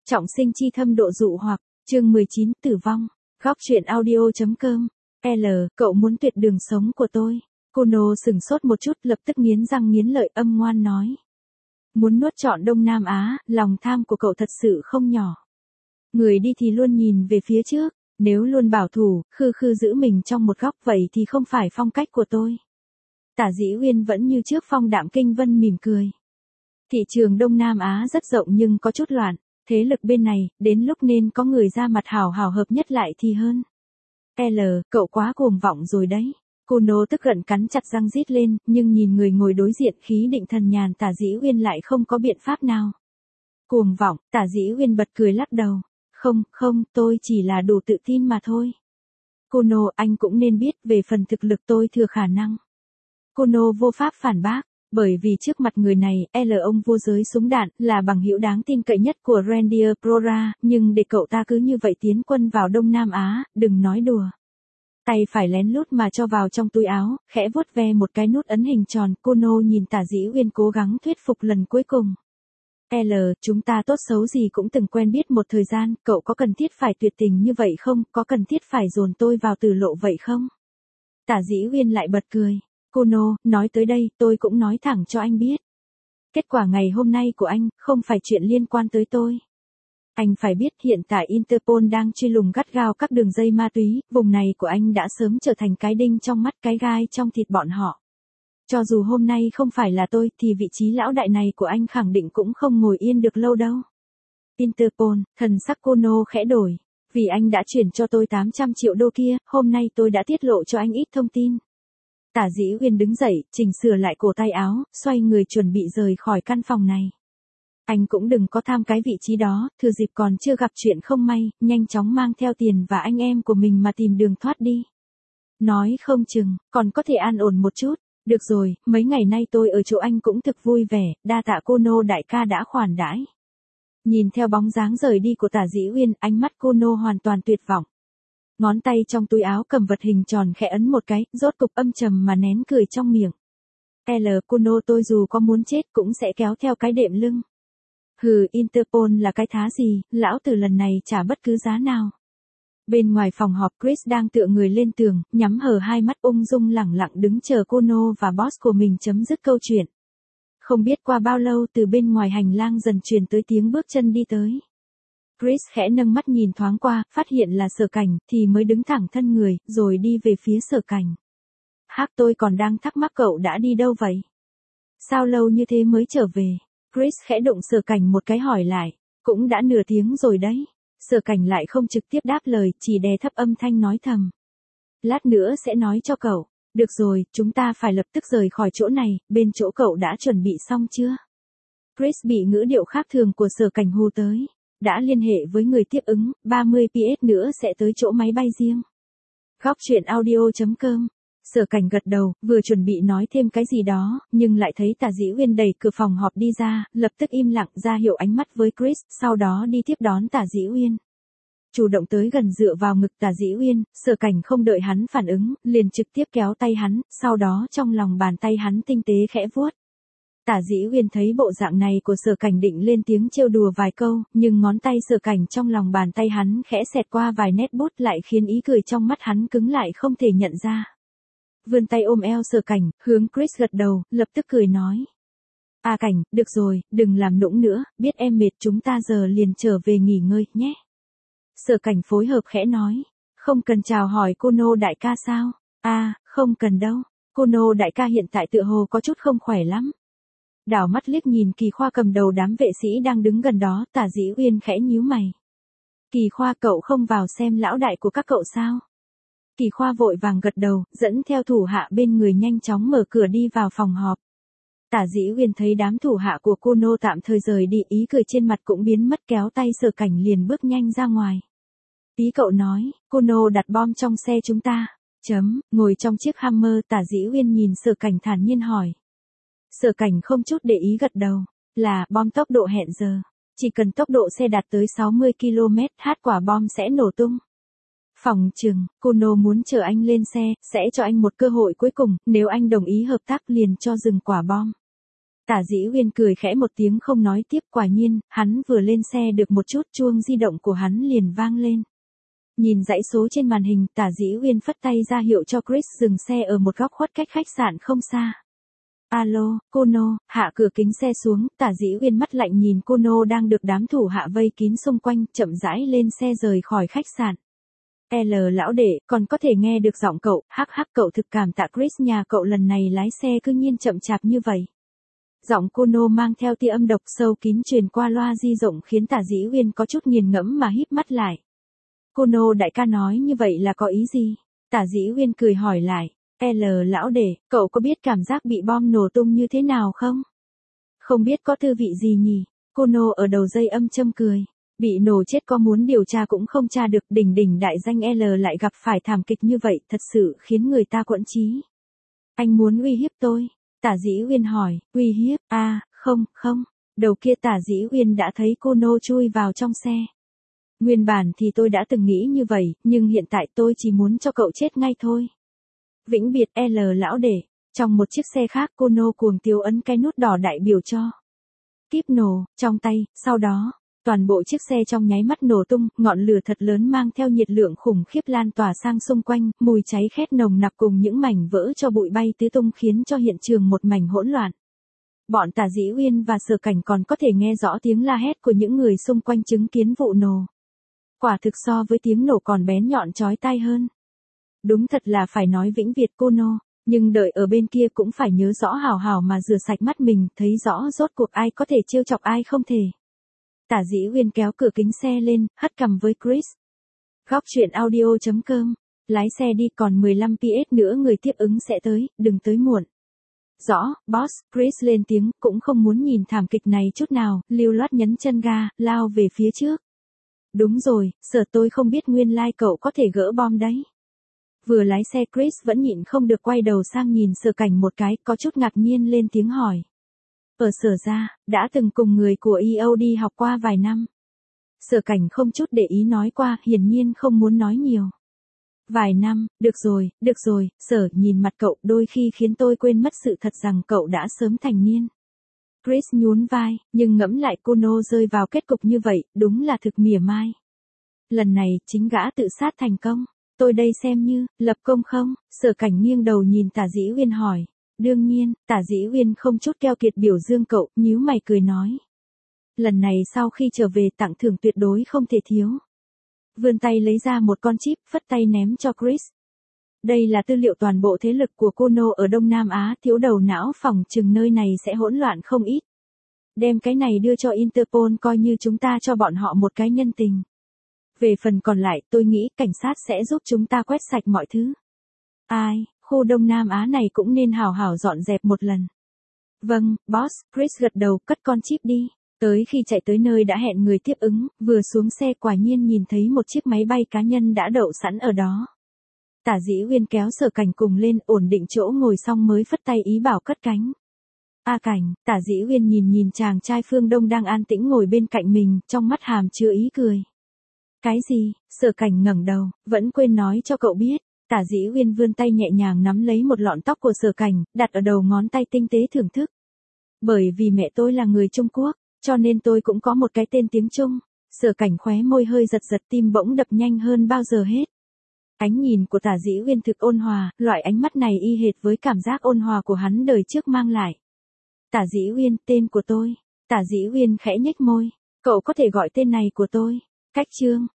Trọng sinh chi thâm độ dụ hoặc, chương 19, tử vong. Góc truyện audio.com. Cậu muốn tuyệt đường sống của tôi. Kuno sừng sốt một chút, lập tức nghiến răng nghiến lợi âm ngoan nói. Muốn nuốt trọn Đông Nam Á, lòng tham của cậu thật sự không nhỏ. Người đi thì luôn nhìn về phía trước, nếu luôn bảo thủ, khư khư giữ mình trong một góc vậy thì không phải phong cách của tôi. Tả Dĩ Uyên vẫn như trước phong đạm kinh vân mỉm cười. Thị trường Đông Nam Á rất rộng nhưng có chút loạn, thế lực bên này, đến lúc nên có người ra mặt hào hào hợp nhất lại thì hơn. Cậu quá cuồng vọng rồi đấy. Kuno tức giận cắn chặt răng rít lên, nhưng nhìn người ngồi đối diện khí định thần nhàn Tả Dĩ Uyên lại không có biện pháp nào. Cuồng vọng, Tả Dĩ Uyên bật cười lắc đầu. Không, tôi chỉ là đủ tự tin mà thôi. Kuno, anh cũng nên biết về phần thực lực tôi thừa khả năng. Kuno vô pháp phản bác, bởi vì trước mặt người này, ông vua giới súng đạn, là bằng hữu đáng tin cậy nhất của Randir Prora, nhưng để cậu ta cứ như vậy tiến quân vào Đông Nam Á, đừng nói đùa. Tay phải lén lút mà cho vào trong túi áo, khẽ vuốt ve một cái nút ấn hình tròn, Kuno nhìn Tả Dĩ Uyên cố gắng thuyết phục lần cuối cùng. Chúng ta tốt xấu gì cũng từng quen biết một thời gian, cậu có cần thiết phải tuyệt tình như vậy không, có cần thiết phải dồn tôi vào tử lộ vậy không? Tả Dĩ Uyên lại bật cười. Kuno, nói tới đây, tôi cũng nói thẳng cho anh biết. Kết quả ngày hôm nay của anh, không phải chuyện liên quan tới tôi. Anh phải biết hiện tại Interpol đang truy lùng gắt gao các đường dây ma túy, vùng này của anh đã sớm trở thành cái đinh trong mắt cái gai trong thịt bọn họ. Cho dù hôm nay không phải là tôi thì vị trí lão đại này của anh khẳng định cũng không ngồi yên được lâu đâu. Interpol, thần sắc Kuno khẽ đổi. Vì anh đã chuyển cho tôi 800 triệu đô kia, hôm nay tôi đã tiết lộ cho anh ít thông tin. Tả Dĩ Uyên đứng dậy, chỉnh sửa lại cổ tay áo, xoay người chuẩn bị rời khỏi căn phòng này. Anh cũng đừng có tham cái vị trí đó, thừa dịp còn chưa gặp chuyện không may, nhanh chóng mang theo tiền và anh em của mình mà tìm đường thoát đi. Nói không chừng, còn có thể an ổn một chút. Được rồi, mấy ngày nay tôi ở chỗ anh cũng thực vui vẻ, đa tạ Kuno đại ca đã khoản đãi. Nhìn theo bóng dáng rời đi của Tả Dĩ Uyên, ánh mắt Kuno hoàn toàn tuyệt vọng. Ngón tay trong túi áo cầm vật hình tròn khẽ ấn một cái, rốt cục âm trầm mà nén cười trong miệng. Kuno, tôi dù có muốn chết cũng sẽ kéo theo cái đệm lưng. Hừ, Interpol là cái thá gì, lão tử lần này trả bất cứ giá nào. Bên ngoài phòng họp Chris đang tựa người lên tường, nhắm hờ hai mắt ung dung lẳng lặng đứng chờ Kuno và boss của mình chấm dứt câu chuyện. Không biết qua bao lâu từ bên ngoài hành lang dần truyền tới tiếng bước chân đi tới. Chris khẽ nâng mắt nhìn thoáng qua, phát hiện là Sở Cảnh, thì mới đứng thẳng thân người, rồi đi về phía Sở Cảnh. Tôi còn đang thắc mắc cậu đã đi đâu vậy? Sao lâu như thế mới trở về? Chris khẽ đụng Sở Cảnh một cái hỏi lại, cũng đã nửa tiếng rồi đấy. Sở Cảnh lại không trực tiếp đáp lời, chỉ đè thấp âm thanh nói thầm. Lát nữa sẽ nói cho cậu. Được rồi, chúng ta phải lập tức rời khỏi chỗ này, bên chỗ cậu đã chuẩn bị xong chưa? Chris bị ngữ điệu khác thường của Sở Cảnh hù tới. Đã liên hệ với người tiếp ứng, 30 PS nữa sẽ tới chỗ máy bay riêng. Góc truyện audio.com. Sở Cảnh gật đầu, vừa chuẩn bị nói thêm cái gì đó, nhưng lại thấy Tả Dĩ Uyên đẩy cửa phòng họp đi ra, lập tức im lặng ra hiệu ánh mắt với Chris, sau đó đi tiếp đón Tả Dĩ Uyên. Chủ động tới gần dựa vào ngực Tả Dĩ Uyên, Sở Cảnh không đợi hắn phản ứng, liền trực tiếp kéo tay hắn, sau đó trong lòng bàn tay hắn tinh tế khẽ vuốt. Tả Dĩ Uyên thấy bộ dạng này của Sở Cảnh định lên tiếng trêu đùa vài câu, nhưng ngón tay Sở Cảnh trong lòng bàn tay hắn khẽ xẹt qua vài nét bút lại khiến ý cười trong mắt hắn cứng lại không thể nhận ra. Vươn tay ôm eo Sở Cảnh, hướng Chris gật đầu, lập tức cười nói. Cảnh, được rồi, đừng làm nũng nữa, biết em mệt chúng ta giờ liền trở về nghỉ ngơi, nhé. Sở Cảnh phối hợp khẽ nói. Không cần chào hỏi Kuno đại ca sao? Không cần đâu. Kuno đại ca hiện tại tựa hồ có chút không khỏe lắm. Đảo mắt liếc nhìn Kỳ Khoa cầm đầu đám vệ sĩ đang đứng gần đó, Tả Dĩ Uyên khẽ nhíu mày. Kỳ Khoa, cậu không vào xem lão đại của các cậu sao? Kỳ Khoa vội vàng gật đầu, dẫn theo thủ hạ bên người nhanh chóng mở cửa đi vào phòng họp. Tả Dĩ Uyên thấy đám thủ hạ của Kuno tạm thời rời đi, ý cười trên mặt cũng biến mất, kéo tay Sở Cảnh liền bước nhanh ra ngoài. Ý cậu nói, Kuno đặt bom trong xe chúng ta. Ngồi trong chiếc Hammer, Tả Dĩ Uyên nhìn Sở Cảnh thản nhiên hỏi. Sở Cảnh không chút để ý gật đầu. Là bom tốc độ hẹn giờ. Chỉ cần tốc độ xe đạt tới 60 km/h quả bom sẽ nổ tung. Phòng chừng, Kuno muốn chờ anh lên xe, sẽ cho anh một cơ hội cuối cùng, nếu anh đồng ý hợp tác liền cho dừng quả bom. Tả Dĩ Uyên cười khẽ một tiếng không nói tiếp, quả nhiên, hắn vừa lên xe được một chút chuông di động của hắn liền vang lên. Nhìn dãy số trên màn hình, Tả Dĩ Uyên phất tay ra hiệu cho Chris dừng xe ở một góc khuất cách khách sạn không xa. Alo, Kono, hạ cửa kính xe xuống, Tả Dĩ Uyên mắt lạnh nhìn Kono đang được đám thủ hạ vây kín xung quanh, chậm rãi lên xe rời khỏi khách sạn. Lão đệ, còn có thể nghe được giọng cậu, hắc hắc, cậu thực cảm tạ Chris, nhà cậu lần này lái xe cứ nhiên chậm chạp như vậy. Giọng Kono mang theo tia âm độc sâu kín truyền qua loa di động khiến Tả Dĩ Uyên có chút nghiền ngẫm mà híp mắt lại. Kono đại ca nói như vậy là có ý gì? Tả Dĩ Uyên cười hỏi lại. Lão đệ, cậu có biết cảm giác bị bom nổ tung như thế nào không? Không biết có tư vị gì nhỉ? Kono ở đầu dây âm châm cười. Bị nổ chết có muốn điều tra cũng không tra được, đỉnh đỉnh đại danh lại gặp phải thảm kịch như vậy, thật sự khiến người ta quẫn trí. Anh muốn uy hiếp tôi? Tả Dĩ Uyên hỏi. Uy hiếp? Không. Đầu kia Tả Dĩ Uyên đã thấy Kono chui vào trong xe. Nguyên bản thì tôi đã từng nghĩ như vậy, nhưng hiện tại tôi chỉ muốn cho cậu chết ngay thôi. Vĩnh biệt lão đệ. Trong một chiếc xe khác, Kono cuồng tiếu ấn cái nút đỏ đại biểu cho kíp nổ trong tay, sau đó, toàn bộ chiếc xe trong nháy mắt nổ tung, ngọn lửa thật lớn mang theo nhiệt lượng khủng khiếp lan tỏa sang xung quanh, mùi cháy khét nồng nặc cùng những mảnh vỡ cho bụi bay tứ tung khiến cho hiện trường một mảnh hỗn loạn. Bọn Tả Dĩ Uyên và Sở Cảnh còn có thể nghe rõ tiếng la hét của những người xung quanh chứng kiến vụ nổ. Quả thực so với tiếng nổ còn bén nhọn chói tai hơn. Đúng thật là phải nói vĩnh biệt Kono, nhưng đợi ở bên kia cũng phải nhớ rõ hào hào mà rửa sạch mắt mình, thấy rõ rốt cuộc ai có thể trêu chọc ai không thể. Tả Dĩ Uyên kéo cửa kính xe lên, hất cằm với Chris. Góc truyện audio.com, lái xe đi, còn 15 PS nữa người tiếp ứng sẽ tới, đừng tới muộn. Rõ, boss, Chris lên tiếng, cũng không muốn nhìn thảm kịch này chút nào, lưu loát nhấn chân ga, lao về phía trước. Đúng rồi, Sở, tôi không biết nguyên lai cậu có thể gỡ bom đấy. Vừa lái xe Chris vẫn nhịn không được quay đầu sang nhìn Sở Cảnh một cái, có chút ngạc nhiên lên tiếng hỏi. Ở Sở gia, đã từng cùng người của EO đi học qua vài năm. Sở Cảnh không chút để ý nói qua, hiển nhiên không muốn nói nhiều. Vài năm, được rồi, Sở, nhìn mặt cậu đôi khi khiến tôi quên mất sự thật rằng cậu đã sớm thành niên. Chris nhún vai, nhưng ngẫm lại Kono rơi vào kết cục như vậy, đúng là thực mỉa mai. Lần này, chính gã tự sát thành công. Tôi đây xem như, lập công không? Sở Cảnh nghiêng đầu nhìn Tả Dĩ Uyên hỏi. Đương nhiên, Tả Dĩ Uyên không chút keo kiệt biểu dương cậu, nhíu mày cười nói. Lần này sau khi trở về tặng thưởng tuyệt đối không thể thiếu. Vươn tay lấy ra một con chip, phất tay ném cho Chris. Đây là tư liệu toàn bộ thế lực của Kono ở Đông Nam Á, thiếu đầu não, phòng chừng nơi này sẽ hỗn loạn không ít. Đem cái này đưa cho Interpol coi như chúng ta cho bọn họ một cái nhân tình. Về phần còn lại, tôi nghĩ cảnh sát sẽ giúp chúng ta quét sạch mọi thứ. Khu Đông Nam Á này cũng nên hào hào dọn dẹp một lần. Vâng, boss, Chris gật đầu, cất con chip đi. Tới khi chạy tới nơi đã hẹn người tiếp ứng, vừa xuống xe quả nhiên nhìn thấy một chiếc máy bay cá nhân đã đậu sẵn ở đó. Tả Dĩ Uyên kéo Sở Cảnh cùng lên, ổn định chỗ ngồi xong mới phất tay ý bảo cất cánh. Cảnh, Tả Dĩ Uyên nhìn chàng trai phương Đông đang an tĩnh ngồi bên cạnh mình, trong mắt hàm chứa ý cười. Cái gì? Sở Cảnh ngẩng đầu, vẫn quên nói cho cậu biết. Tả Dĩ Uyên vươn tay nhẹ nhàng nắm lấy một lọn tóc của Sở Cảnh, đặt ở đầu ngón tay tinh tế thưởng thức. Bởi vì mẹ tôi là người Trung Quốc, cho nên tôi cũng có một cái tên tiếng Trung. Sở Cảnh khóe môi hơi giật giật, tim bỗng đập nhanh hơn bao giờ hết. Ánh nhìn của Tả Dĩ Uyên thực ôn hòa, loại ánh mắt này y hệt với cảm giác ôn hòa của hắn đời trước mang lại. Tả Dĩ Uyên, tên của tôi. Tả Dĩ Uyên khẽ nhếch môi. Cậu có thể gọi tên này của tôi. Cách chương.